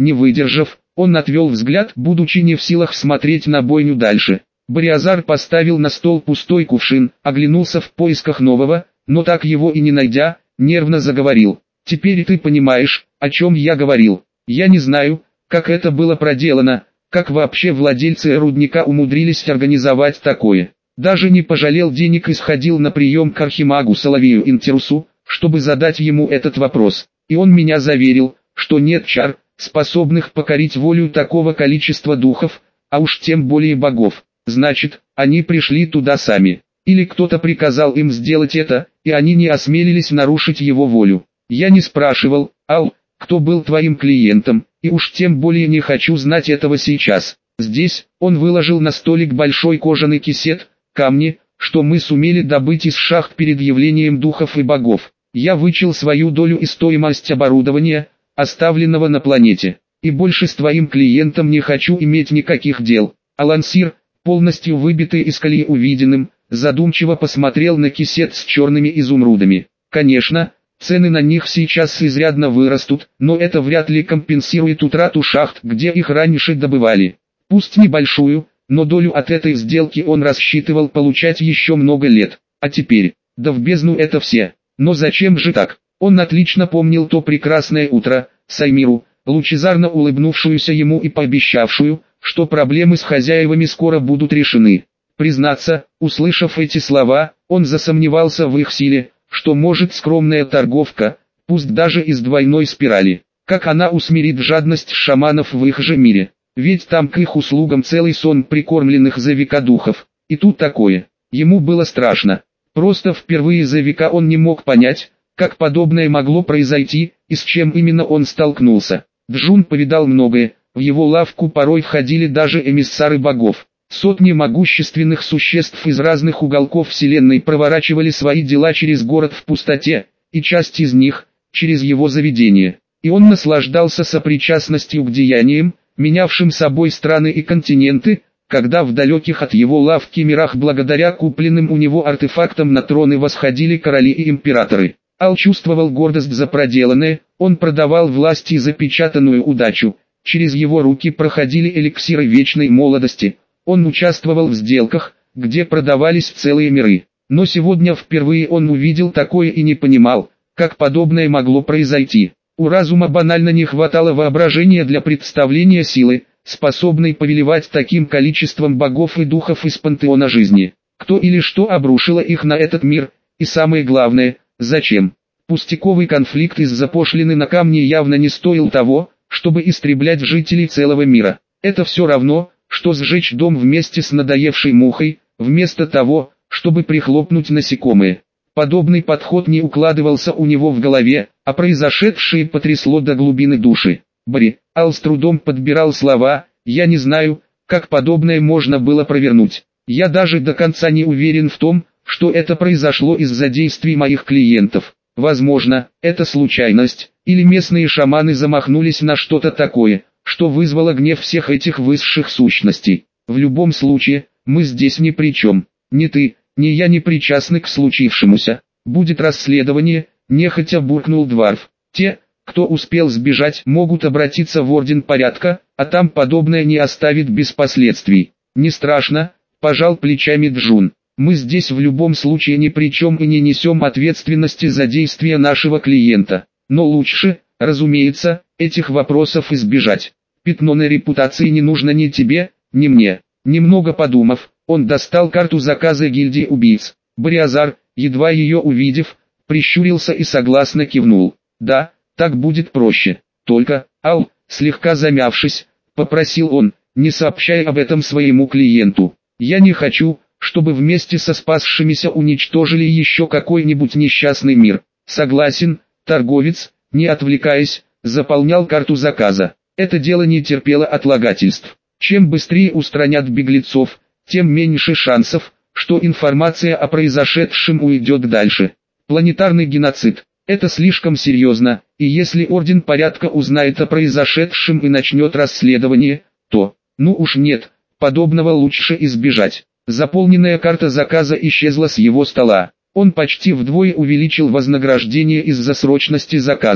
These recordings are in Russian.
Не выдержав, он отвел взгляд, будучи не в силах смотреть на бойню дальше. Бариазар поставил на стол пустой кувшин, оглянулся в поисках нового, но так его и не найдя, нервно заговорил. «Теперь ты понимаешь, о чем я говорил. Я не знаю, как это было проделано, как вообще владельцы рудника умудрились организовать такое. Даже не пожалел денег и сходил на прием к архимагу Соловею Интерусу, чтобы задать ему этот вопрос. И он меня заверил, что нет чар, способных покорить волю такого количества духов, а уж тем более богов. Значит, они пришли туда сами. Или кто-то приказал им сделать это, и они не осмелились нарушить его волю. Я не спрашивал, Ал, кто был твоим клиентом, и уж тем более не хочу знать этого сейчас. Здесь, он выложил на столик большой кожаный кисет, камни, что мы сумели добыть из шахт перед явлением духов и богов. Я вычел свою долю и стоимость оборудования, оставленного на планете. И больше с твоим клиентом не хочу иметь никаких дел. Алансир, полностью выбитый из колеи увиденным, задумчиво посмотрел на кисет с черными изумрудами. Конечно, цены на них сейчас изрядно вырастут, но это вряд ли компенсирует утрату шахт, где их раньше добывали. Пусть небольшую, но долю от этой сделки он рассчитывал получать еще много лет. А теперь, да в бездну это все. Но зачем же так? Он отлично помнил то прекрасное утро, Саймиру, лучезарно улыбнувшуюся ему и пообещавшую, что проблемы с хозяевами скоро будут решены. Признаться, услышав эти слова, он засомневался в их силе, что может скромная торговка, пусть даже из двойной спирали. Как она усмирит жадность шаманов в их же мире? Ведь там к их услугам целый сон прикормленных за века духов. И тут такое. Ему было страшно. Просто впервые за века он не мог понять, как подобное могло произойти, и с чем именно он столкнулся. Джун повидал многое, в его лавку порой входили даже эмиссары богов. Сотни могущественных существ из разных уголков вселенной проворачивали свои дела через город в пустоте, и часть из них, через его заведение. И он наслаждался сопричастностью к деяниям, менявшим собой страны и континенты, когда в далеких от его лавки мирах благодаря купленным у него артефактам на троны восходили короли и императоры. Ал чувствовал гордость за проделанное, он продавал власти запечатанную удачу, через его руки проходили эликсиры вечной молодости, он участвовал в сделках, где продавались целые миры. Но сегодня впервые он увидел такое и не понимал, как подобное могло произойти. У разума банально не хватало воображения для представления силы, способной повелевать таким количеством богов и духов из пантеона жизни. Кто или что обрушило их на этот мир, и самое главное, зачем? Пустяковый конфликт из-за пошлины на камни явно не стоил того, чтобы истреблять жителей целого мира. Это все равно, что сжечь дом вместе с надоевшей мухой, вместо того, чтобы прихлопнуть насекомые. Подобный подход не укладывался у него в голове, а произошедшее потрясло до глубины души. Ал с трудом подбирал слова, я не знаю, как подобное можно было провернуть. Я даже до конца не уверен в том, что это произошло из-за действий моих клиентов. Возможно, это случайность, или местные шаманы замахнулись на что-то такое, что вызвало гнев всех этих высших сущностей. В любом случае, мы здесь ни при чем. Ни ты, ни я не причастны к случившемуся. Будет расследование, нехотя буркнул Дварф. Те, кто успел сбежать, могут обратиться в Орден Порядка, а там подобное не оставит без последствий. Не страшно, пожал плечами Джун. Мы здесь в любом случае ни при чем и не несем ответственности за действия нашего клиента. Но лучше, разумеется, этих вопросов избежать. Пятно на репутации не нужно ни тебе, ни мне. Немного подумав, он достал карту заказа гильдии убийц. Бариазар, едва ее увидев, прищурился и согласно кивнул. Да, так будет проще. Только, Ал, слегка замявшись, попросил он, не сообщай об этом своему клиенту. Я не хочу, чтобы вместе со спасшимися уничтожили еще какой-нибудь несчастный мир. Согласен, торговец, не отвлекаясь, заполнял карту заказа. Это дело не терпело отлагательств. Чем быстрее устранят беглецов, тем меньше шансов, что информация о произошедшем уйдет дальше. Планетарный геноцид. Это слишком серьезно, и если Орден Порядка узнает о произошедшем и начнет расследование, то, ну уж нет, подобного лучше избежать. Заполненная карта заказа исчезла с его стола. Он почти вдвое увеличил вознаграждение из-за срочности заказа.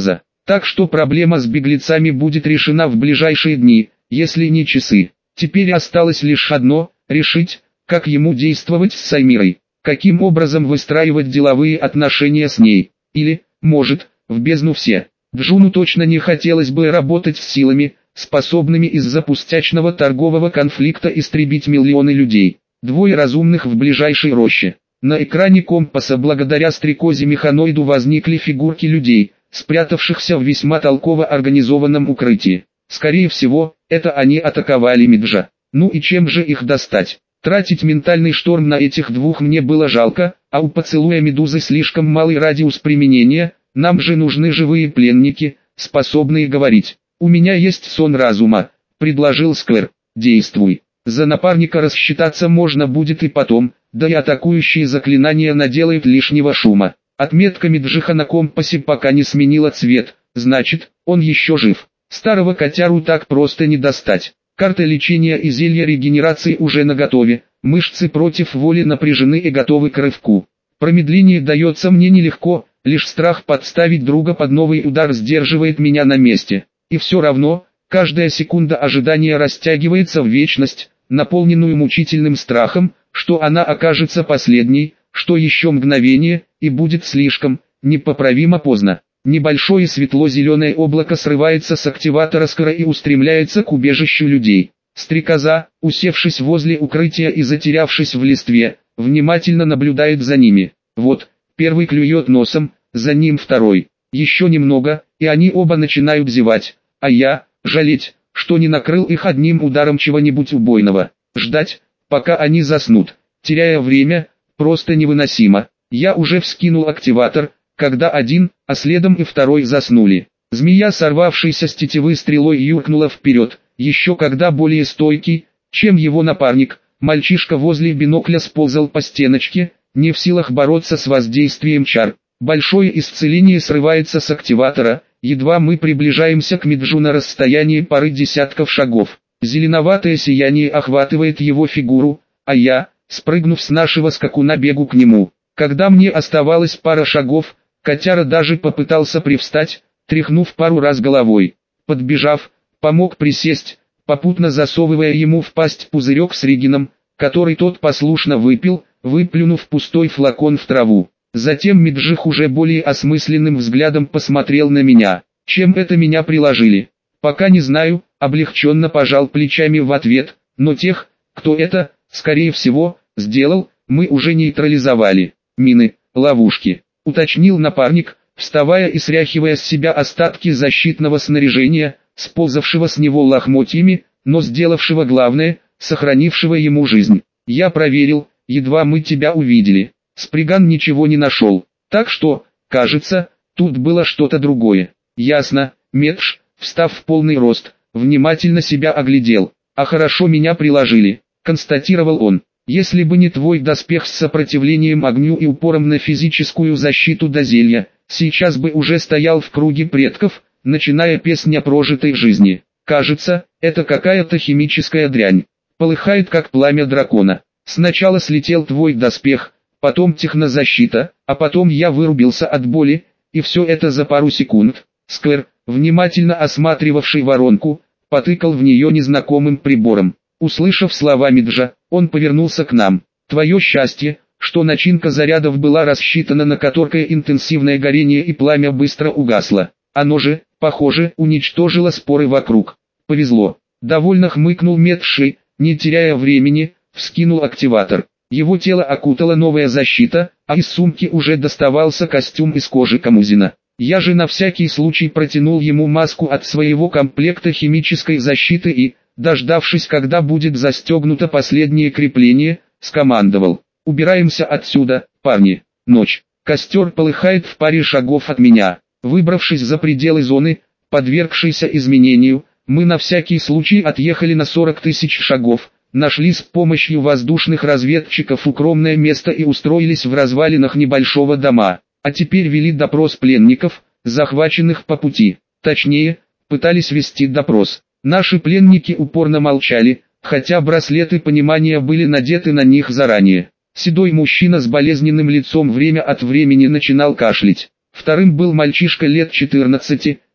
Так что проблема с беглецами будет решена в ближайшие дни, если не часы. Теперь осталось лишь одно – решить, как ему действовать с Саймирой, каким образом выстраивать деловые отношения с ней, или, может, в бездну все. Джуну точно не хотелось бы работать с силами, способными из-за пустячного торгового конфликта истребить миллионы людей. Двое разумных в ближайшей роще. На экране компаса благодаря стрекозе-механоиду возникли фигурки людей, спрятавшихся в весьма толково организованном укрытии. Скорее всего, это они атаковали Миджа. Ну и чем же их достать? Тратить ментальный шторм на этих двух мне было жалко, а у поцелуя медузы слишком малый радиус применения, нам же нужны живые пленники, способные говорить. «У меня есть сон разума», — предложил Сквер. «Действуй. За напарника рассчитаться можно будет и потом, да и атакующие заклинания наделают лишнего шума». Отметка Миджиха на компасе пока не сменила цвет, значит, он еще жив. Старого котяру так просто не достать. Карта лечения и зелья регенерации уже наготове, мышцы против воли напряжены и готовы к рывку. Промедление дается мне нелегко, лишь страх подставить друга под новый удар сдерживает меня на месте. И все равно, каждая секунда ожидания растягивается в вечность, наполненную мучительным страхом, что она окажется последней, что еще мгновение, и будет слишком, непоправимо поздно. Небольшое светло-зеленое облако срывается с активатора Скара и устремляется к убежищу людей. Стрекоза, усевшись возле укрытия и затерявшись в листве, внимательно наблюдает за ними. Вот, первый клюет носом, за ним второй. Еще немного, и они оба начинают зевать, а я, жалеть, что не накрыл их одним ударом чего-нибудь убойного. Ждать, пока они заснут, теряя время, просто невыносимо. Я уже вскинул активатор, когда один, а следом и второй заснули. Змея, сорвавшаяся с тетивы стрелой, юркнула вперед, еще когда более стойкий, чем его напарник, мальчишка возле бинокля сползал по стеночке, не в силах бороться с воздействием чар. Большое исцеление срывается с активатора, едва мы приближаемся к Миджу на расстоянии пары десятков шагов. Зеленоватое сияние охватывает его фигуру, а я, спрыгнув с нашего скакуна, бегу к нему. Когда мне оставалось пара шагов, котяра даже попытался привстать, тряхнув пару раз головой. Подбежав, помог присесть, попутно засовывая ему в пасть пузырек с регином, который тот послушно выпил, выплюнув пустой флакон в траву. Затем Миджих уже более осмысленным взглядом посмотрел на меня. Чем это меня приложили? Пока не знаю, облегченно пожал плечами в ответ, но тех, кто это, скорее всего, сделал, мы уже нейтрализовали. Мины, ловушки, уточнил напарник, вставая и стряхивая с себя остатки защитного снаряжения, сползавшего с него лохмотьями, но сделавшего главное, сохранившего ему жизнь. Я проверил, едва мы тебя увидели. Сприган ничего не нашел, так что, кажется, тут было что-то другое. Ясно, Медж, встав в полный рост, внимательно себя оглядел. А хорошо меня приложили, констатировал он. Если бы не твой доспех с сопротивлением огню и упором на физическую защиту до зелья, сейчас бы уже стоял в круге предков, начиная песнь о прожитой жизни. Кажется, это какая-то химическая дрянь. Полыхает как пламя дракона. Сначала слетел твой доспех, потом технозащита, а потом я вырубился от боли, и все это за пару секунд. Сквер, внимательно осматривавший воронку, потыкал в нее незнакомым прибором. Услышав слова Миджа, он повернулся к нам. Твое счастье, что начинка зарядов была рассчитана на короткое интенсивное горение и пламя быстро угасло. Оно же, похоже, уничтожило споры вокруг. Повезло. Довольно хмыкнул Медши, не теряя времени, вскинул активатор. Его тело окутала новая защита, а из сумки уже доставался костюм из кожи Камузина. Я же на всякий случай протянул ему маску от своего комплекта химической защиты и, дождавшись, когда будет застегнуто последнее крепление, скомандовал: «Убираемся отсюда, парни, ночь». Костер полыхает в паре шагов от меня. Выбравшись за пределы зоны, подвергшейся изменению, мы на всякий случай отъехали на 40 тысяч шагов, нашли с помощью воздушных разведчиков укромное место и устроились в развалинах небольшого дома. А теперь вели допрос пленников, захваченных по пути. Точнее, пытались вести допрос. Наши пленники упорно молчали, хотя браслеты понимания были надеты на них заранее. Седой мужчина с болезненным лицом время от времени начинал кашлять. Вторым был мальчишка лет 14,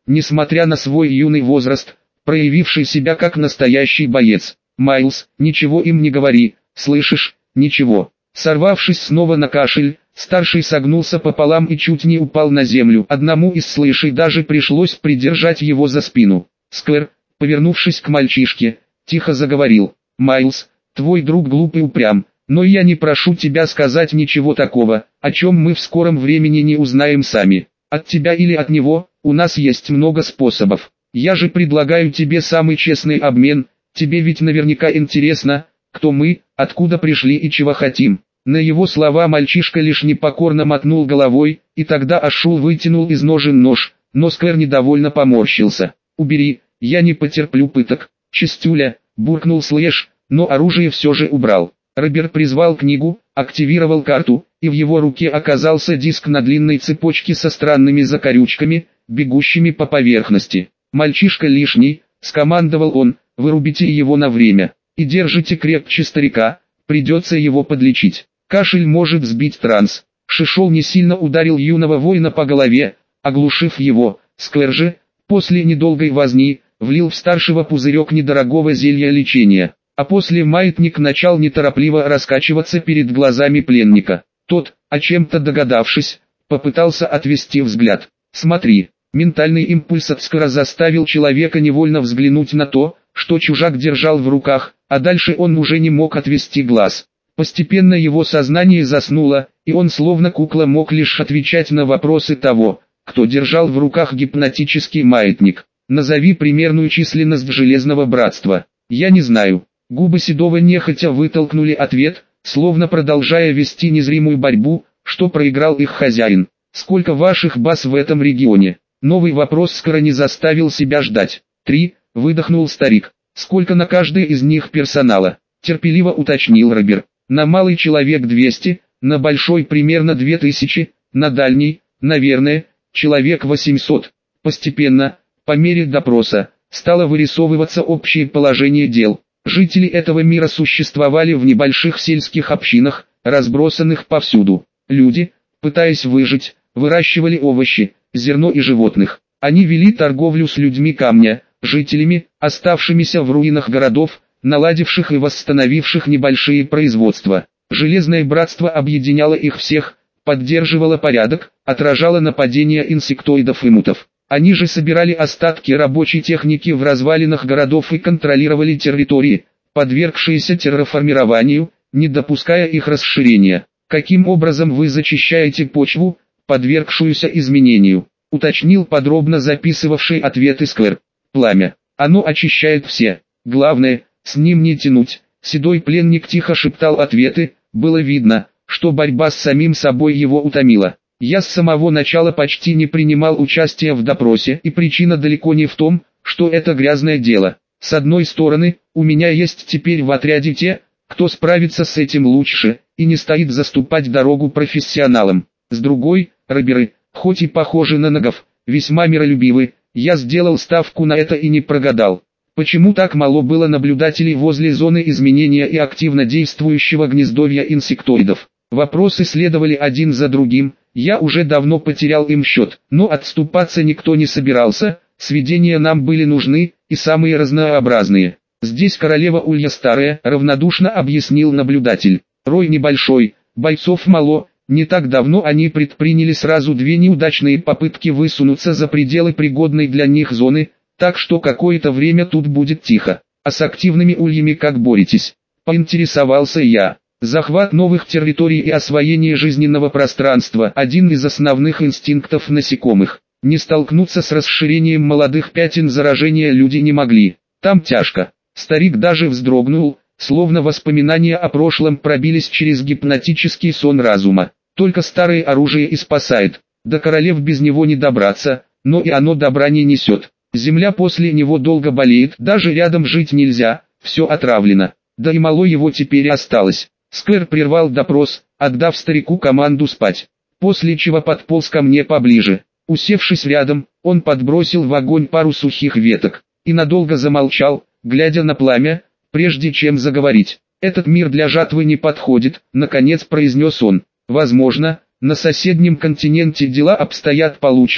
несмотря на свой юный возраст, проявивший себя как настоящий боец. «Майлз, ничего им не говори, слышишь, ничего». Сорвавшись снова на кашель, старший согнулся пополам и чуть не упал на землю. Одному из слышей даже пришлось придержать его за спину. Сквер, повернувшись к мальчишке, тихо заговорил: «Майлз, твой друг глуп и упрям, но я не прошу тебя сказать ничего такого, о чем мы в скором времени не узнаем сами. От тебя или от него, у нас есть много способов. Я же предлагаю тебе самый честный обмен, тебе ведь наверняка интересно, кто мы, откуда пришли и чего хотим». На его слова мальчишка лишь непокорно мотнул головой, и тогда Ашул вытянул из ножен нож, но Сквер недовольно поморщился. «Убери, я не потерплю пыток». «Чистюля», буркнул Слэш, но оружие все же убрал. Роберт призвал книгу, активировал карту, и в его руке оказался диск на длинной цепочке со странными закорючками, бегущими по поверхности. «Мальчишка лишний», — скомандовал он, — «вырубите его на время, и держите крепче старика, придется его подлечить. Кашель может сбить транс». Шишол не сильно ударил юного воина по голове, оглушив его. Сквер же, после недолгой возни, влил в старшего пузырек недорогого зелья лечения, а после маятник начал неторопливо раскачиваться перед глазами пленника. Тот, о чем-то догадавшись, попытался отвести взгляд. «Смотри». Ментальный импульс от Сквера заставил человека невольно взглянуть на то, что чужак держал в руках, а дальше он уже не мог отвести глаз. Постепенно его сознание заснуло, и он словно кукла мог лишь отвечать на вопросы того, кто держал в руках гипнотический маятник. «Назови примерную численность Железного Братства». «Я не знаю». Губы Седова нехотя вытолкнули ответ, словно продолжая вести незримую борьбу, что проиграл их хозяин. «Сколько ваших баз в этом регионе?» Новый вопрос скоро не заставил себя ждать. «3», выдохнул старик. «Сколько на каждой из них персонала?» Терпеливо уточнил Роберт. «На малый человек 200, на большой примерно 2000, на дальний, наверное, человек 800. Постепенно, по мере допроса, стало вырисовываться общее положение дел. Жители этого мира существовали в небольших сельских общинах, разбросанных повсюду. Люди, пытаясь выжить, выращивали овощи, зерно и животных. Они вели торговлю с людьми камня, жителями, оставшимися в руинах городов, наладивших и восстановивших небольшие производства. Железное братство объединяло их всех, поддерживало порядок, отражало нападения инсектоидов и мутов. Они же собирали остатки рабочей техники в развалинах городов и контролировали территории, подвергшиеся терраформированию, не допуская их расширения. «Каким образом вы зачищаете почву, подвергшуюся изменению?» — уточнил подробно записывавший ответы Сквер. «Пламя. Оно очищает все. Главное, с ним не тянуть». Седой пленник тихо шептал ответы, было видно, что борьба с самим собой его утомила. «Я с самого начала почти не принимал участия в допросе, и причина далеко не в том, что это грязное дело. С одной стороны, у меня есть теперь в отряде те, кто справится с этим лучше, и не стоит заступать дорогу профессионалам. С другой, Роберы, хоть и похожи на нагов, весьма миролюбивы, я сделал ставку на это и не прогадал. Почему так мало было наблюдателей возле зоны изменения и активно действующего гнездовья инсектоидов?» Вопросы следовали один за другим, я уже давно потерял им счет, но отступаться никто не собирался, сведения нам были нужны, и самые разнообразные. «Здесь королева Улья Старая», — равнодушно объяснил наблюдатель. «Рой небольшой, бойцов мало, не так давно они предприняли сразу 2 неудачные попытки высунуться за пределы пригодной для них зоны, так что какое-то время тут будет тихо. А с активными ульями как боретесь?» — поинтересовался я. Захват новых территорий и освоение жизненного пространства – один из основных инстинктов насекомых. Не столкнуться с расширением молодых пятен заражения люди не могли. Там тяжко. Старик даже вздрогнул, словно воспоминания о прошлом пробились через гипнотический сон разума. Только старое оружие и спасает. До королев без него не добраться, но и оно добра не несет. Земля после него долго болеет, даже рядом жить нельзя, все отравлено. Да и мало его теперь осталось. Сквер прервал допрос, отдав старику команду спать, после чего подполз ко мне поближе. Усевшись рядом, он подбросил в огонь пару сухих веток и надолго замолчал, глядя на пламя, прежде чем заговорить. «Этот мир для жатвы не подходит», — наконец произнес он. «Возможно, на соседнем континенте дела обстоят получше,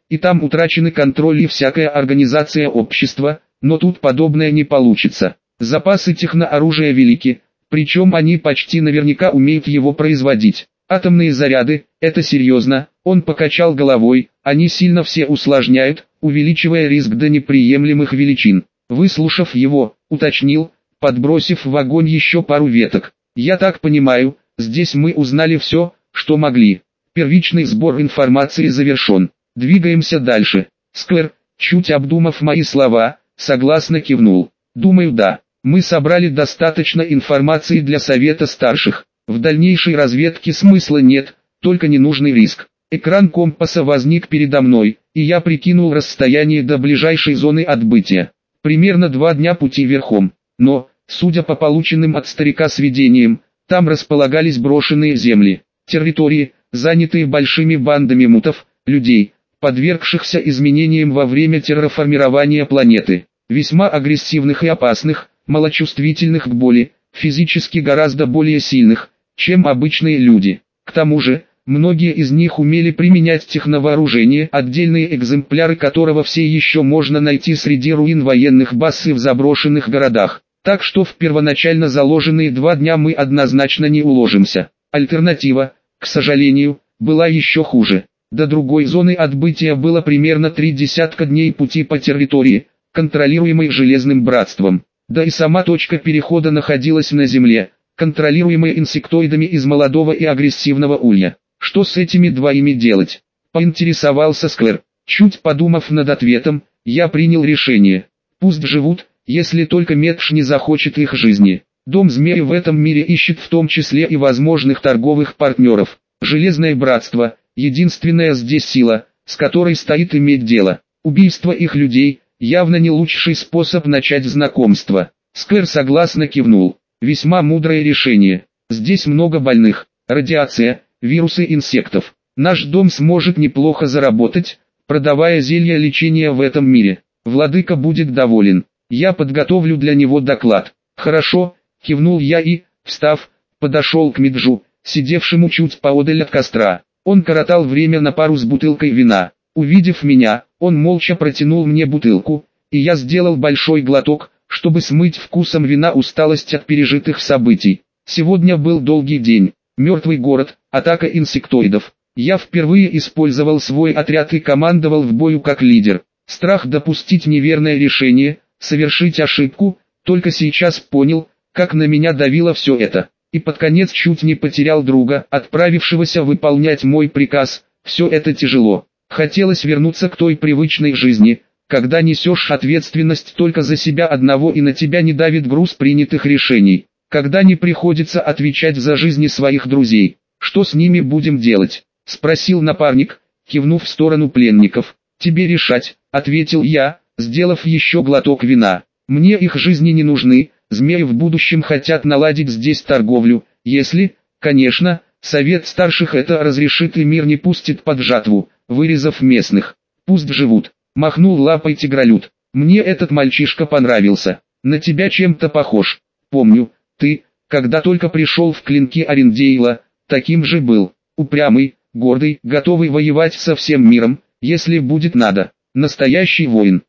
и там утрачены контроль и всякая организация общества, но тут подобное не получится. Запасы технооружия велики, причем они почти наверняка умеют его производить. Атомные заряды – это серьезно, он покачал головой, они сильно все усложняют, увеличивая риск до неприемлемых величин. Выслушав его, уточнил, подбросив в огонь еще пару веток. Я так понимаю, здесь мы узнали все, что могли. Первичный сбор информации завершен. Двигаемся дальше. Сквер, чуть обдумав мои слова, согласно кивнул. Думаю, да. Мы собрали достаточно информации для совета старших. В дальнейшей разведке смысла нет, только ненужный риск. Экран компаса возник передо мной, и я прикинул расстояние до ближайшей зоны отбытия. Примерно 2 дня пути верхом. Но, судя по полученным от старика сведениям, там располагались брошенные земли, территории, занятые большими бандами мутов, людей, подвергшихся изменениям во время терраформирования планеты, весьма агрессивных и опасных, малочувствительных к боли, физически гораздо более сильных, чем обычные люди. К тому же, многие из них умели применять техновооружение, отдельные экземпляры которого все еще можно найти среди руин военных баз и в заброшенных городах. Так что в первоначально заложенные 2 дня мы однозначно не уложимся. Альтернатива, к сожалению, была еще хуже. До другой зоны отбытия было примерно 3 десятка дней пути по территории, контролируемой Железным Братством. Да и сама точка перехода находилась на Земле, контролируемой инсектоидами из молодого и агрессивного улья. Что с этими двоими делать? Поинтересовался Сквер. Чуть подумав над ответом, я принял решение. Пусть живут, если только Медш не захочет их жизни. Дом змеи в этом мире ищет в том числе и возможных торговых партнеров. Железное Братство – единственная здесь сила, с которой стоит иметь дело. Убийство их людей – явно не лучший способ начать знакомство. Сквер согласно кивнул. Весьма мудрое решение. Здесь много больных, радиация, вирусы инсектов. Наш дом сможет неплохо заработать, продавая зелья лечения в этом мире. Владыка будет доволен. Я подготовлю для него доклад. Хорошо, кивнул я и, встав, подошел к Меджу, сидевшему чуть поодаль от костра. Он коротал время на пару с бутылкой вина. Увидев меня, он молча протянул мне бутылку, и я сделал большой глоток, чтобы смыть вкусом вина усталость от пережитых событий. Сегодня был долгий день. Мертвый город, атака инсектоидов. Я впервые использовал свой отряд и командовал в бою как лидер. Страх допустить неверное решение, совершить ошибку, только сейчас понял, как на меня давило все это. И под конец чуть не потерял друга, отправившегося выполнять мой приказ. Все это тяжело. Хотелось вернуться к той привычной жизни, когда несешь ответственность только за себя одного и на тебя не давит груз принятых решений. Когда не приходится отвечать за жизни своих друзей. Что с ними будем делать? Спросил напарник, кивнув в сторону пленников. Тебе решать, ответил я, сделав еще глоток вина. Мне их жизни не нужны, змеи в будущем хотят наладить здесь торговлю, если, конечно, совет старших это разрешит и мир не пустит под жатву, вырезав местных. Пусть живут. Махнул лапой тигролюд. Мне этот мальчишка понравился. На тебя чем-то похож. Помню, ты, когда только пришел в клинки Арендейла, таким же был. Упрямый, гордый, готовый воевать со всем миром, если будет надо. Настоящий воин.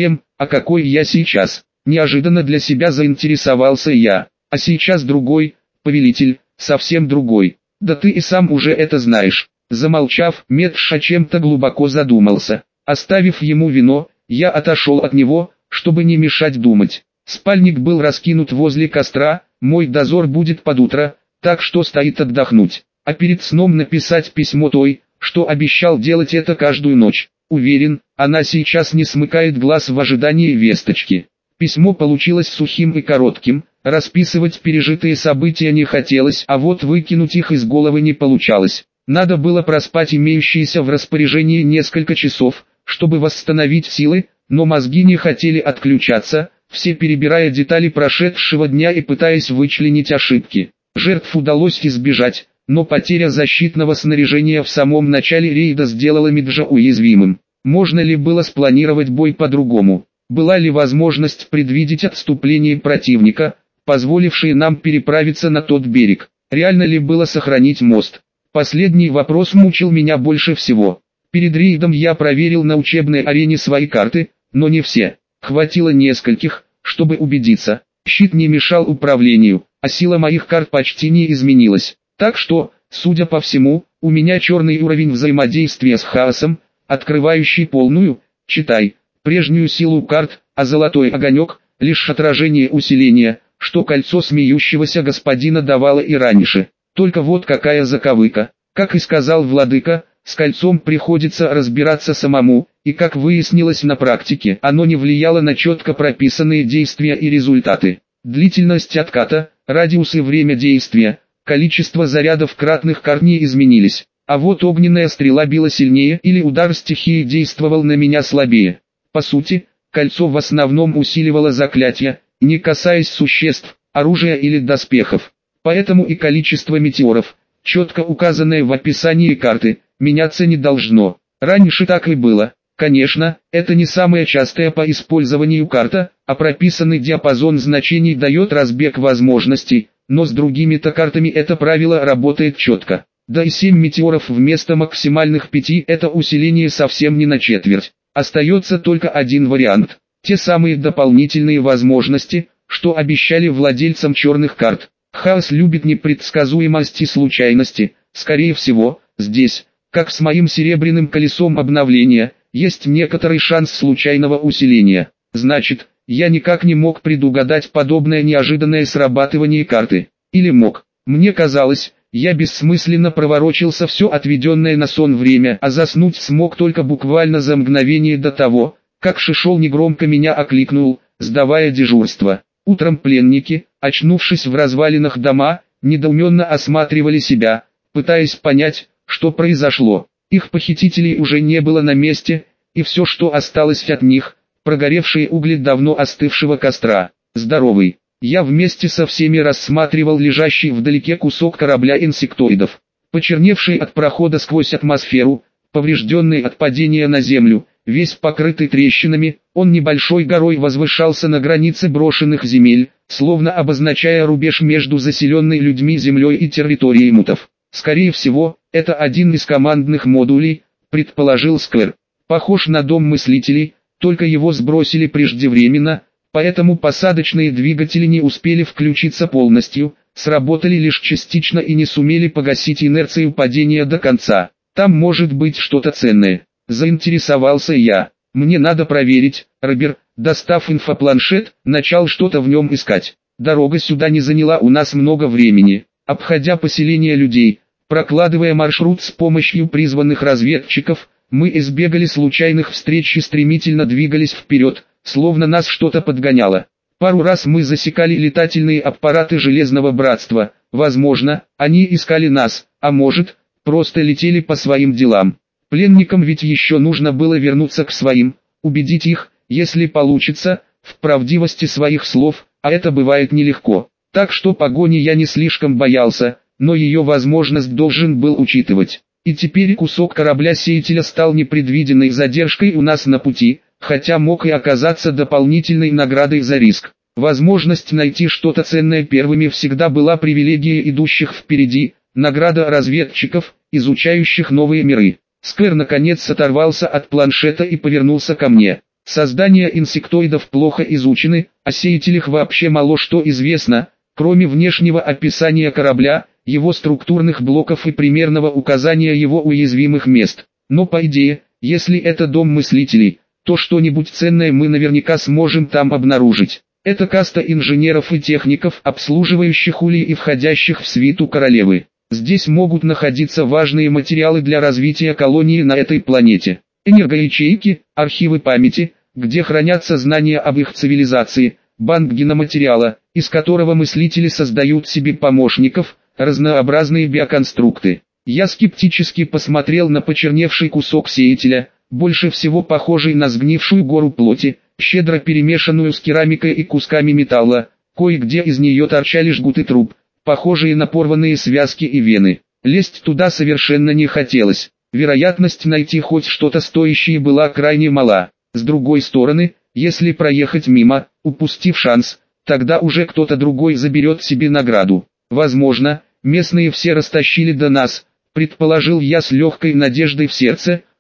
А какой я сейчас? Неожиданно для себя заинтересовался я. А сейчас другой, повелитель, совсем другой. Да ты и сам уже это знаешь. Замолчав, Медш о чем-то глубоко задумался. Оставив ему вино, я отошел от него, чтобы не мешать думать. Спальник был раскинут возле костра, мой дозор будет под утро, так что стоит отдохнуть. А перед сном написать письмо той, что обещал делать это каждую ночь. Уверен, она сейчас не смыкает глаз в ожидании весточки. Письмо получилось сухим и коротким, расписывать пережитые события не хотелось, а вот выкинуть их из головы не получалось. Надо было проспать имеющиеся в распоряжении несколько часов, чтобы восстановить силы, но мозги не хотели отключаться, все перебирая детали прошедшего дня и пытаясь вычленить ошибки. Жертв удалось избежать, но потеря защитного снаряжения в самом начале рейда сделала Меджа уязвимым. Можно ли было спланировать бой по-другому? Была ли возможность предвидеть отступление противника, позволившее нам переправиться на тот берег? Реально ли было сохранить мост? Последний вопрос мучил меня больше всего. Перед рейдом я проверил на учебной арене свои карты, но не все. Хватило нескольких, чтобы убедиться. Щит не мешал управлению, а сила моих карт почти не изменилась. Так что, судя по всему, у меня черный уровень взаимодействия с хаосом, открывающий полную, читай, прежнюю силу карт, а золотой огонек – лишь отражение усиления, что кольцо смеющегося господина давало и раньше. Только вот какая заковыка. Как и сказал владыка, с кольцом приходится разбираться самому, и как выяснилось на практике, оно не влияло на четко прописанные действия и результаты. Длительность отката, радиус и время действия, количество зарядов кратных карт не изменились. А вот огненная стрела била сильнее или удар стихии действовал на меня слабее. По сути, кольцо в основном усиливало заклятия, не касаясь существ, оружия или доспехов. Поэтому и количество метеоров, четко указанное в описании карты, меняться не должно. Раньше так и было. Конечно, это не самая частая по использованию карта, а прописанный диапазон значений дает разбег возможностей, но с другими-то картами это правило работает четко. Да и 7 метеоров вместо максимальных 5 – это усиление совсем не на четверть. Остается только один вариант. Те самые дополнительные возможности, что обещали владельцам черных карт. Хаос любит непредсказуемость и случайности. Скорее всего, здесь, как с моим серебряным колесом обновления, есть некоторый шанс случайного усиления. Значит, я никак не мог предугадать подобное неожиданное срабатывание карты. Или мог. Мне казалось, я бессмысленно проворочился все отведенное на сон время, а заснуть смог только буквально за мгновение до того, как Шишол негромко меня окликнул, сдавая дежурство. Утром пленники, очнувшись в развалинах дома, недоуменно осматривали себя, пытаясь понять, что произошло. Их похитителей уже не было на месте, и все, что осталось от них, прогоревшие угли давно остывшего костра. Здоровый. Я вместе со всеми рассматривал лежащий вдалеке кусок корабля инсектоидов. Почерневший от прохода сквозь атмосферу, поврежденный от падения на землю, весь покрытый трещинами, он небольшой горой возвышался на границе брошенных земель, словно обозначая рубеж между заселенной людьми землей и территорией мутов. Скорее всего, это один из командных модулей, предположил Сквер. Похож на дом мыслителей, только его сбросили преждевременно, поэтому посадочные двигатели не успели включиться полностью, сработали лишь частично и не сумели погасить инерцию падения до конца. Там может быть что-то ценное. Заинтересовался я. Мне надо проверить. Робер, достав инфопланшет, начал что-то в нем искать. Дорога сюда не заняла у нас много времени. Обходя поселение людей, прокладывая маршрут с помощью призванных разведчиков, мы избегали случайных встреч и стремительно двигались вперед, словно нас что-то подгоняло. Пару раз мы засекали летательные аппараты Железного Братства. Возможно, они искали нас, а может, просто летели по своим делам. Пленникам ведь еще нужно было вернуться к своим, убедить их, если получится, в правдивости своих слов, а это бывает нелегко. Так что погони я не слишком боялся, но ее возможность должен был учитывать. И теперь кусок корабля-сеятеля стал непредвиденной задержкой у нас на пути, хотя мог и оказаться дополнительной наградой за риск. Возможность найти что-то ценное первыми всегда была привилегией идущих впереди, награда разведчиков, изучающих новые миры. Сквер наконец оторвался от планшета и повернулся ко мне. Создания инсектоидов плохо изучены, о сеятелях вообще мало что известно, кроме внешнего описания корабля, его структурных блоков и примерного указания его уязвимых мест. Но по идее, если это дом мыслителей, то что-нибудь ценное мы наверняка сможем там обнаружить. Это каста инженеров и техников, обслуживающих ули и входящих в свиту королевы. Здесь могут находиться важные материалы для развития колонии на этой планете. Энергоячейки, архивы памяти, где хранятся знания об их цивилизации, банк геноматериала, из которого мыслители создают себе помощников, разнообразные биоконструкты. Я скептически посмотрел на почерневший кусок сеятеля, больше всего похожий на сгнившую гору плоти, щедро перемешанную с керамикой и кусками металла, кое-где из нее торчали жгуты труб, похожие на порванные связки и вены. Лезть туда совершенно не хотелось. Вероятность найти хоть что-то стоящее была крайне мала. С другой стороны, если проехать мимо, упустив шанс, тогда уже кто-то другой заберет себе награду. Возможно, местные все растащили до нас, предположил я с легкой надеждой в сердце,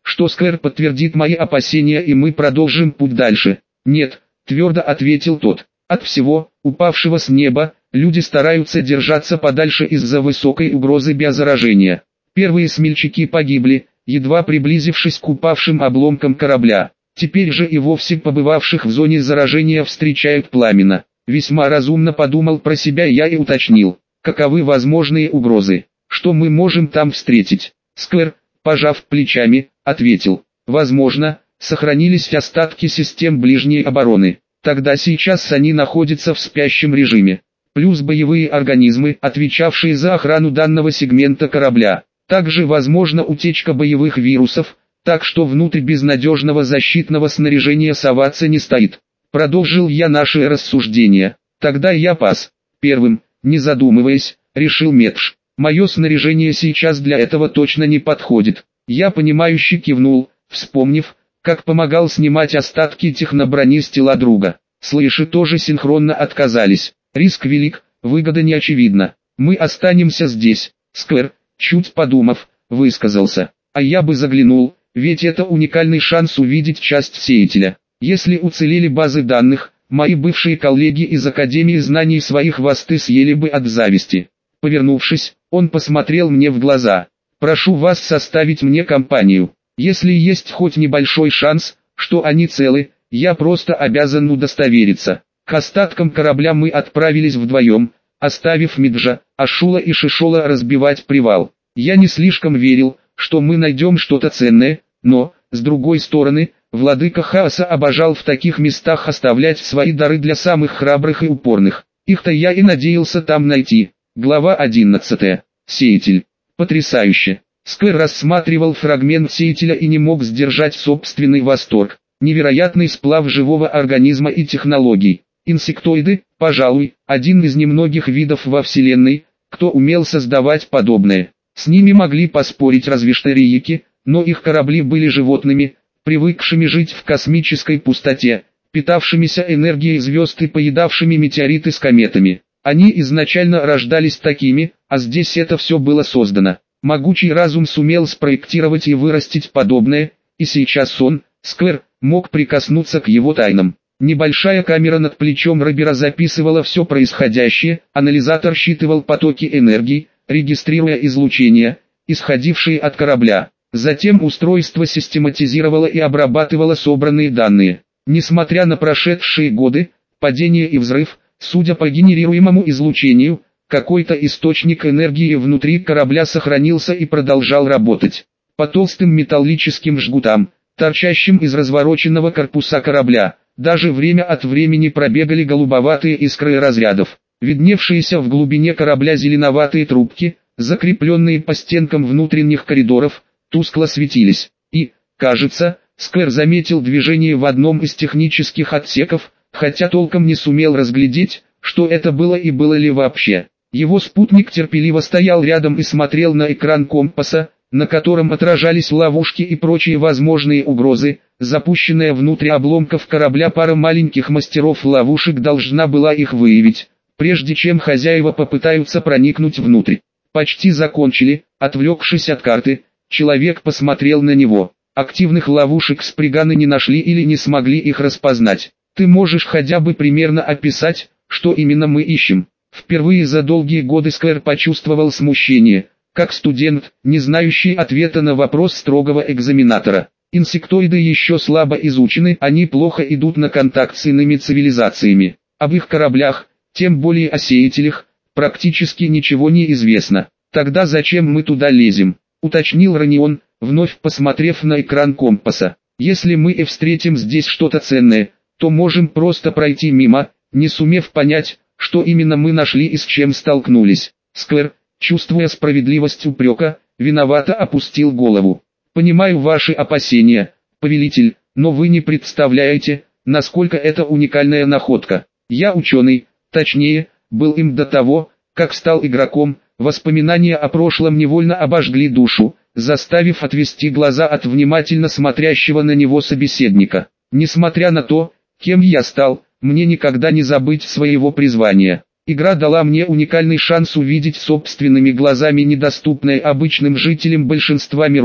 что Сквер подтвердит мои опасения и мы продолжим путь дальше. Нет, твердо ответил тот. От всего, упавшего с неба, люди стараются держаться подальше из-за высокой угрозы биозаражения. Первые смельчаки погибли, едва приблизившись к упавшим обломкам корабля. Теперь же и вовсе побывавших в зоне заражения встречают пламенно. Весьма разумно подумал про себя я и уточнил, каковы возможные угрозы, что мы можем там встретить. Сквер, пожав плечами, ответил, возможно, сохранились остатки систем ближней обороны. Тогда сейчас они находятся в спящем режиме. Плюс боевые организмы, отвечавшие за охрану данного сегмента корабля. Также возможна утечка боевых вирусов, так что внутрь безнадежного защитного снаряжения соваться не стоит. Продолжил я наши рассуждения. Тогда я пас. Первым, не задумываясь, решил Медж. Мое снаряжение сейчас для этого точно не подходит. Я понимающе кивнул, вспомнив, как помогал снимать остатки техноброни с тела друга. Слыши тоже синхронно отказались. Риск велик, выгода не очевидна. Мы останемся здесь. Сквер, чуть подумав, высказался. А я бы заглянул, ведь это уникальный шанс увидеть часть сеятеля. Если уцелели базы данных, мои бывшие коллеги из Академии знаний свои хвосты съели бы от зависти. Повернувшись, он посмотрел мне в глаза. Прошу вас составить мне компанию. Если есть хоть небольшой шанс, что они целы, я просто обязан удостовериться. К остаткам корабля мы отправились вдвоем, оставив Миджа, Ашула и Шишола разбивать привал. Я не слишком верил, что мы найдем что-то ценное, но, с другой стороны, владыка хаоса обожал в таких местах оставлять свои дары для самых храбрых и упорных. Их-то я и надеялся там найти. Глава 11. Сеятель. Потрясающе. Сквер рассматривал фрагмент сеятеля и не мог сдержать собственный восторг. Невероятный сплав живого организма и технологий. Инсектоиды, пожалуй, один из немногих видов во Вселенной, кто умел создавать подобное. С ними могли поспорить разве что рейки, но их корабли были животными, привыкшими жить в космической пустоте, питавшимися энергией звезд и поедавшими метеориты с кометами. Они изначально рождались такими, а здесь это все было создано. Могучий разум сумел спроектировать и вырастить подобное, и сейчас он, Сквер, мог прикоснуться к его тайнам. Небольшая камера над плечом Робера записывала все происходящее, анализатор считывал потоки энергии, регистрируя излучения, исходившие от корабля. Затем устройство систематизировало и обрабатывало собранные данные. Несмотря на прошедшие годы, падение и взрыв, судя по генерируемому излучению, какой-то источник энергии внутри корабля сохранился и продолжал работать. По толстым металлическим жгутам, торчащим из развороченного корпуса корабля, даже время от времени пробегали голубоватые искры разрядов. Видневшиеся в глубине корабля зеленоватые трубки, закрепленные по стенкам внутренних коридоров, тускло светились. И, кажется, Сквер заметил движение в одном из технических отсеков, хотя толком не сумел разглядеть, что это было и было ли вообще. Его спутник терпеливо стоял рядом и смотрел на экран компаса, на котором отражались ловушки и прочие возможные угрозы. Запущенная внутрь обломков корабля пара маленьких мастеров ловушек должна была их выявить, прежде чем хозяева попытаются проникнуть внутрь. Почти закончили. Отвлекшись от карты, человек посмотрел на него. Активных ловушек сприганы не нашли или не смогли их распознать. Ты можешь хотя бы примерно описать, что именно мы ищем? Впервые за долгие годы Сквер почувствовал смущение, как студент, не знающий ответа на вопрос строгого экзаменатора. Инсектоиды еще слабо изучены, они плохо идут на контакт с иными цивилизациями. Об их кораблях, тем более о сеятелях, практически ничего не известно. Тогда зачем мы туда лезем? Уточнил Ронион, вновь посмотрев на экран компаса. Если мы и встретим здесь что-то ценное, то можем просто пройти мимо, не сумев понять, что именно мы нашли и с чем столкнулись. Сквер, чувствуя справедливость упрека, виновато опустил голову. Понимаю ваши опасения, повелитель, но вы не представляете, насколько это уникальная находка. Я ученый, точнее, был им до того, как стал игроком. Воспоминания о прошлом невольно обожгли душу, заставив отвести глаза от внимательно смотрящего на него собеседника. Несмотря на то, кем я стал, мне никогда не забыть своего призвания. Игра дала мне уникальный шанс увидеть собственными глазами недоступное обычным жителям большинства миров,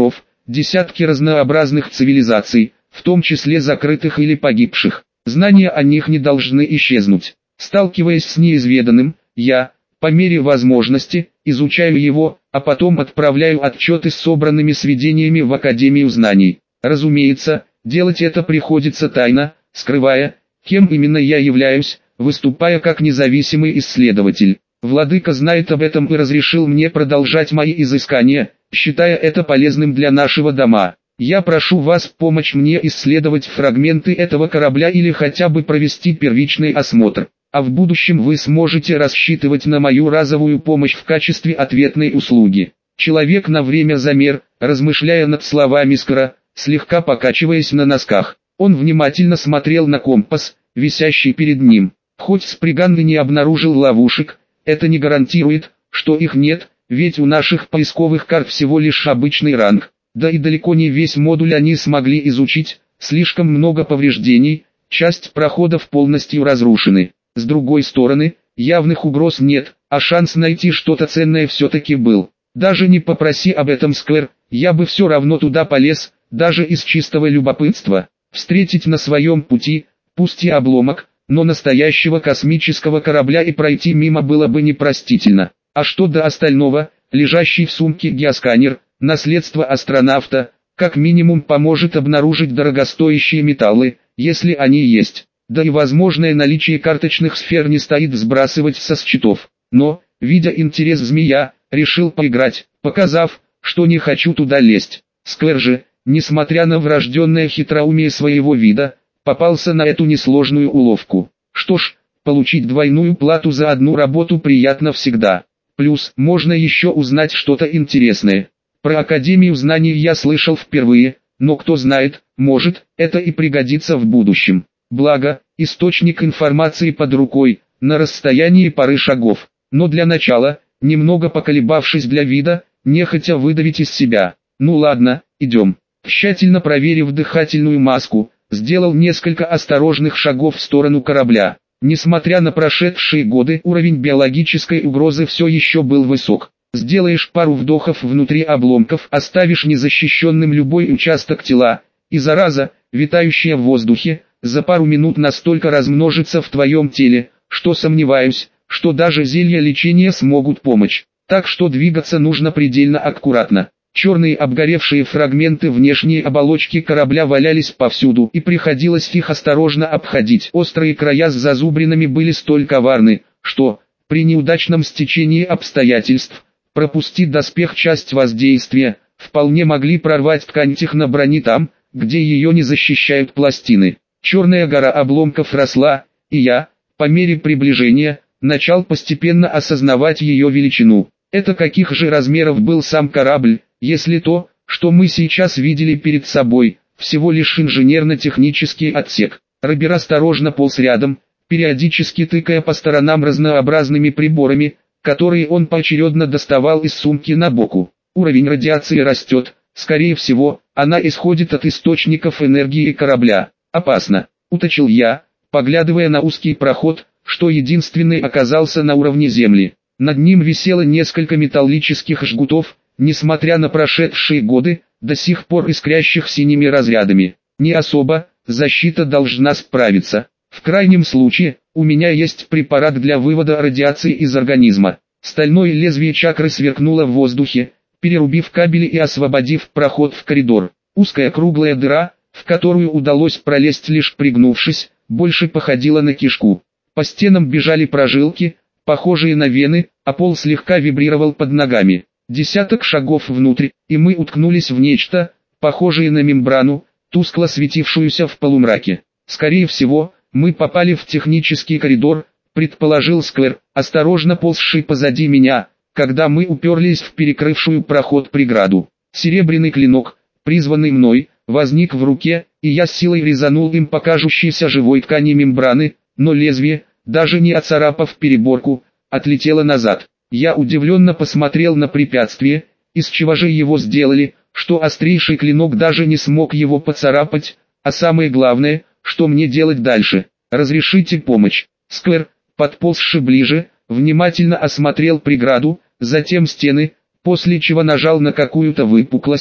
десятки разнообразных цивилизаций, в том числе закрытых или погибших. Знания о них не должны исчезнуть. Сталкиваясь с неизведанным, я, по мере возможности, изучаю его, а потом отправляю отчеты с собранными сведениями в Академию знаний. Разумеется, делать это приходится тайно, скрывая, кем именно я являюсь, выступая как независимый исследователь. Владыка знает об этом и разрешил мне продолжать мои изыскания, считая это полезным для нашего дома. Я прошу вас помочь мне исследовать фрагменты этого корабля или хотя бы провести первичный осмотр, а в будущем вы сможете рассчитывать на мою разовую помощь в качестве ответной услуги. Человек на время замер, размышляя над словами Скара, слегка покачиваясь на носках. Он внимательно смотрел на компас, висящий перед ним. Хоть Сприган и не обнаружил ловушек, это не гарантирует, что их нет, ведь у наших поисковых карт всего лишь обычный ранг. Да и далеко не весь модуль они смогли изучить, слишком много повреждений, часть проходов полностью разрушены. С другой стороны, явных угроз нет, а шанс найти что-то ценное все-таки был. Даже не попроси об этом Сквер, я бы все равно туда полез, даже из чистого любопытства. Встретить на своем пути, пусть и обломок, но настоящего космического корабля и пройти мимо было бы непростительно. А что до остального, лежащий в сумке геосканер, наследство астронавта, как минимум поможет обнаружить дорогостоящие металлы, если они есть. Да и возможное наличие карточных сфер не стоит сбрасывать со счетов. Но, видя интерес змея, решил поиграть, показав, что не хочу туда лезть. Сквер же, несмотря на врожденное хитроумие своего вида, попался на эту несложную уловку. Что ж, получить двойную плату за одну работу приятно всегда. Плюс, можно еще узнать что-то интересное. Про Академию знаний я слышал впервые, но кто знает, может, это и пригодится в будущем. Благо, источник информации под рукой, на расстоянии пары шагов. Но для начала, немного поколебавшись для вида, нехотя выдавить из себя. Ну ладно, идем. Тщательно проверив дыхательную маску, сделал несколько осторожных шагов в сторону корабля. Несмотря на прошедшие годы, уровень биологической угрозы все еще был высок. Сделаешь пару вдохов внутри обломков, оставишь незащищенным любой участок тела, и зараза, витающая в воздухе, за пару минут настолько размножится в твоем теле, что сомневаюсь, что даже зелья лечения смогут помочь. Так что двигаться нужно предельно аккуратно. Черные обгоревшие фрагменты внешней оболочки корабля валялись повсюду, и приходилось их осторожно обходить. Острые края с зазубринами были столь коварны, что, при неудачном стечении обстоятельств, пропустить доспех часть воздействия, вполне могли прорвать ткань техноброни там, где ее не защищают пластины. Черная гора обломков росла, и я, по мере приближения, начал постепенно осознавать ее величину. Это каких же размеров был сам корабль, если то, что мы сейчас видели перед собой, всего лишь инженерно-технический отсек. Робер осторожно полз рядом, периодически тыкая по сторонам разнообразными приборами, которые он поочередно доставал из сумки на боку. Уровень радиации растет, скорее всего, она исходит от источников энергии корабля. Опасно, уточил я, поглядывая на узкий проход, что единственный оказался на уровне земли. Над ним висело несколько металлических жгутов, несмотря на прошедшие годы, до сих пор искрящих синими разрядами. Не особо, защита должна справиться. В крайнем случае, у меня есть препарат для вывода радиации из организма. Стальное лезвие чакры сверкнуло в воздухе, перерубив кабели и освободив проход в коридор. Узкая круглая дыра, в которую удалось пролезть лишь пригнувшись, больше походила на кишку. По стенам бежали прожилки, похожие на вены, а пол слегка вибрировал под ногами. Десяток шагов внутрь, и мы уткнулись в нечто, похожее на мембрану, тускло светившуюся в полумраке. Скорее всего, мы попали в технический коридор, предположил Сквер, осторожно ползший позади меня, когда мы уперлись в перекрывшую проход преграду. Серебряный клинок, призванный мной, возник в руке, и я с силой резанул им по кажущейся живой ткани мембраны, но лезвие, даже не оцарапав переборку, отлетело назад. Я удивленно посмотрел на препятствие, из чего же его сделали, что острейший клинок даже не смог его поцарапать, а самое главное, что мне делать дальше. Разрешите помощь. Сквер, подползший ближе, внимательно осмотрел преграду, затем стены, после чего нажал на какую-то выпуклость,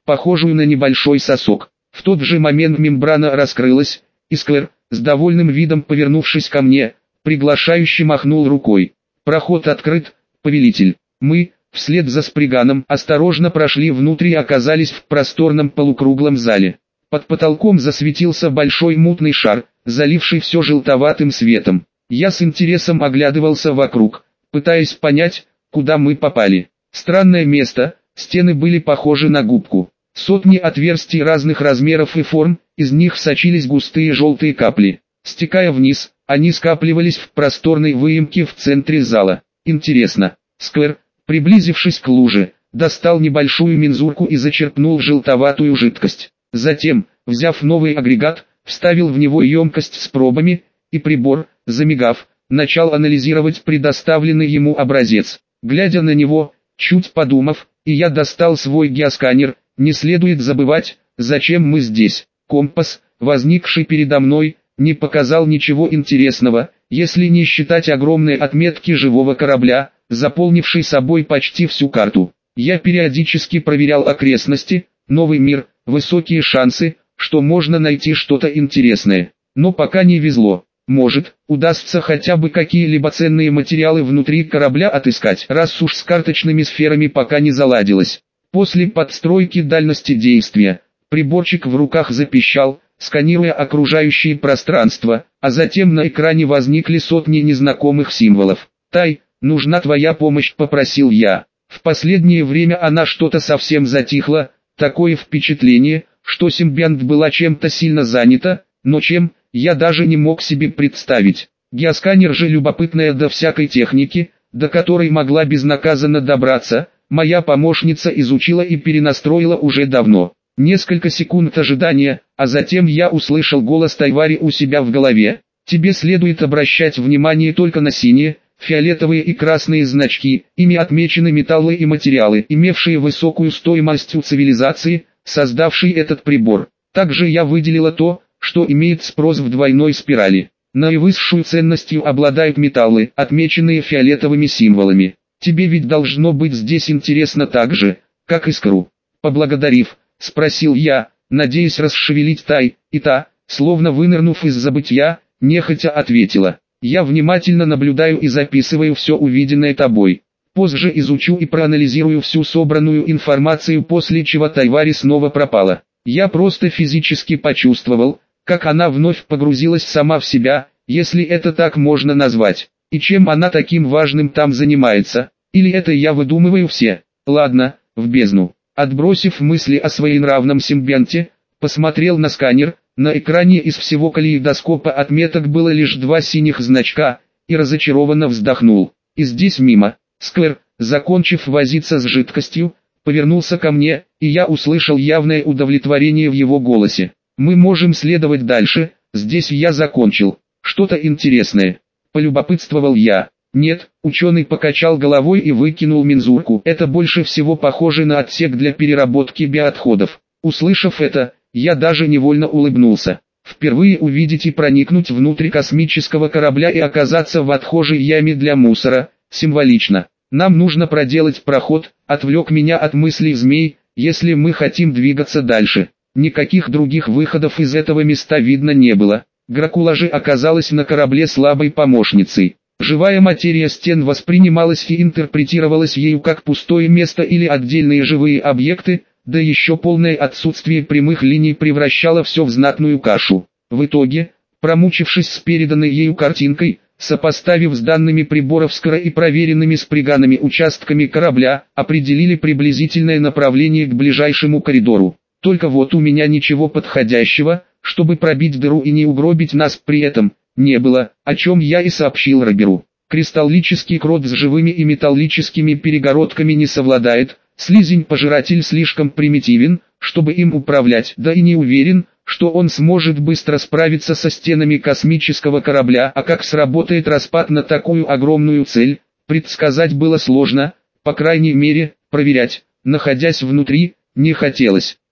похожую на небольшой сосок. В тот же момент мембрана раскрылась, и Сквер, с довольным видом повернувшись ко мне, приглашающе махнул рукой. «Проход открыт, повелитель». Мы, вслед за Сприганом, осторожно прошли внутрь и оказались в просторном полукруглом зале. Под потолком засветился большой мутный шар, заливший все желтоватым светом. Я с интересом оглядывался вокруг, пытаясь понять, куда мы попали. Странное место, стены были похожи на губку. Сотни отверстий разных размеров и форм, из них сочились густые желтые капли. Стекая вниз, они скапливались в просторной выемке в центре зала. Интересно. Сквер, приблизившись к луже, достал небольшую мензурку и зачерпнул желтоватую жидкость. Затем, взяв новый агрегат, вставил в него емкость с пробами, и прибор, замигав, начал анализировать предоставленный ему образец. Глядя на него, чуть подумав, и я достал свой геосканер. Не следует забывать, зачем мы здесь. Компас, возникший передо мной, не показал ничего интересного, если не считать огромной отметки живого корабля, заполнившей собой почти всю карту. Я периодически проверял окрестности, новый мир, высокие шансы, что можно найти что-то интересное. Но пока не везло. Может, удастся хотя бы какие-либо ценные материалы внутри корабля отыскать, раз уж с карточными сферами пока не заладилось. После подстройки дальности действия, приборчик в руках запищал, сканируя окружающее пространство, а затем на экране возникли сотни незнакомых символов. «Тай, нужна твоя помощь», — попросил я. В последнее время она что-то совсем затихла, такое впечатление, что симбионт была чем-то сильно занята, но чем, я даже не мог себе представить. Геосканер же любопытная до всякой техники, до которой могла безнаказанно добраться, моя помощница изучила и перенастроила уже давно. Несколько секунд ожидания, а затем я услышал голос Тайвари у себя в голове. «Тебе следует обращать внимание только на синие, фиолетовые и красные значки, ими отмечены металлы и материалы, имевшие высокую стоимость у цивилизации, создавшей этот прибор. Также я выделила то, что имеет спрос в двойной спирали. Наивысшую ценностью обладают металлы, отмеченные фиолетовыми символами. Тебе ведь должно быть здесь интересно так же, как и Скру». Поблагодарив, спросил я, надеясь расшевелить Тай, и та, словно вынырнув из забытья, нехотя ответила: «Я внимательно наблюдаю и записываю все увиденное тобой. Позже изучу и проанализирую всю собранную информацию», после чего Тайвари снова пропала. Я просто физически почувствовал, как она вновь погрузилась сама в себя, если это так можно назвать. И чем она таким важным там занимается? Или это я выдумываю все? Ладно, в бездну. Отбросив мысли о своенравном симбионте, посмотрел на сканер. На экране из всего калейдоскопа отметок было лишь 2 синих значка, и разочарованно вздохнул. И здесь мимо. Сквер, закончив возиться с жидкостью, повернулся ко мне, и я услышал явное удовлетворение в его голосе. «Мы можем следовать дальше, здесь я закончил. Что-то интересное?» Полюбопытствовал я. «Нет», ученый покачал головой и выкинул мензурку. «Это больше всего похоже на отсек для переработки биоотходов». Услышав это, я даже невольно улыбнулся. Впервые увидеть и проникнуть внутрь космического корабля и оказаться в отхожей яме для мусора, символично. «Нам нужно проделать проход», отвлек меня от мыслей змей, «если мы хотим двигаться дальше». Никаких других выходов из этого места видно не было. Дракула же оказалась на корабле слабой помощницей. Живая материя стен воспринималась и интерпретировалась ею как пустое место или отдельные живые объекты, да еще полное отсутствие прямых линий превращало все в знатную кашу. В итоге, промучившись с переданной ею картинкой, сопоставив с данными приборов Скра и проверенными Сприганами участками корабля, определили приблизительное направление к ближайшему коридору. Только вот у меня ничего подходящего, чтобы пробить дыру и не угробить нас при этом, не было, о чем я и сообщил Роберу. Кристаллический крот с живыми и металлическими перегородками не совладает, слизень-пожиратель слишком примитивен, чтобы им управлять, да и не уверен, что он сможет быстро справиться со стенами космического корабля, а как сработает распад на такую огромную цель, предсказать было сложно, по крайней мере, проверять, находясь внутри, не хотелось.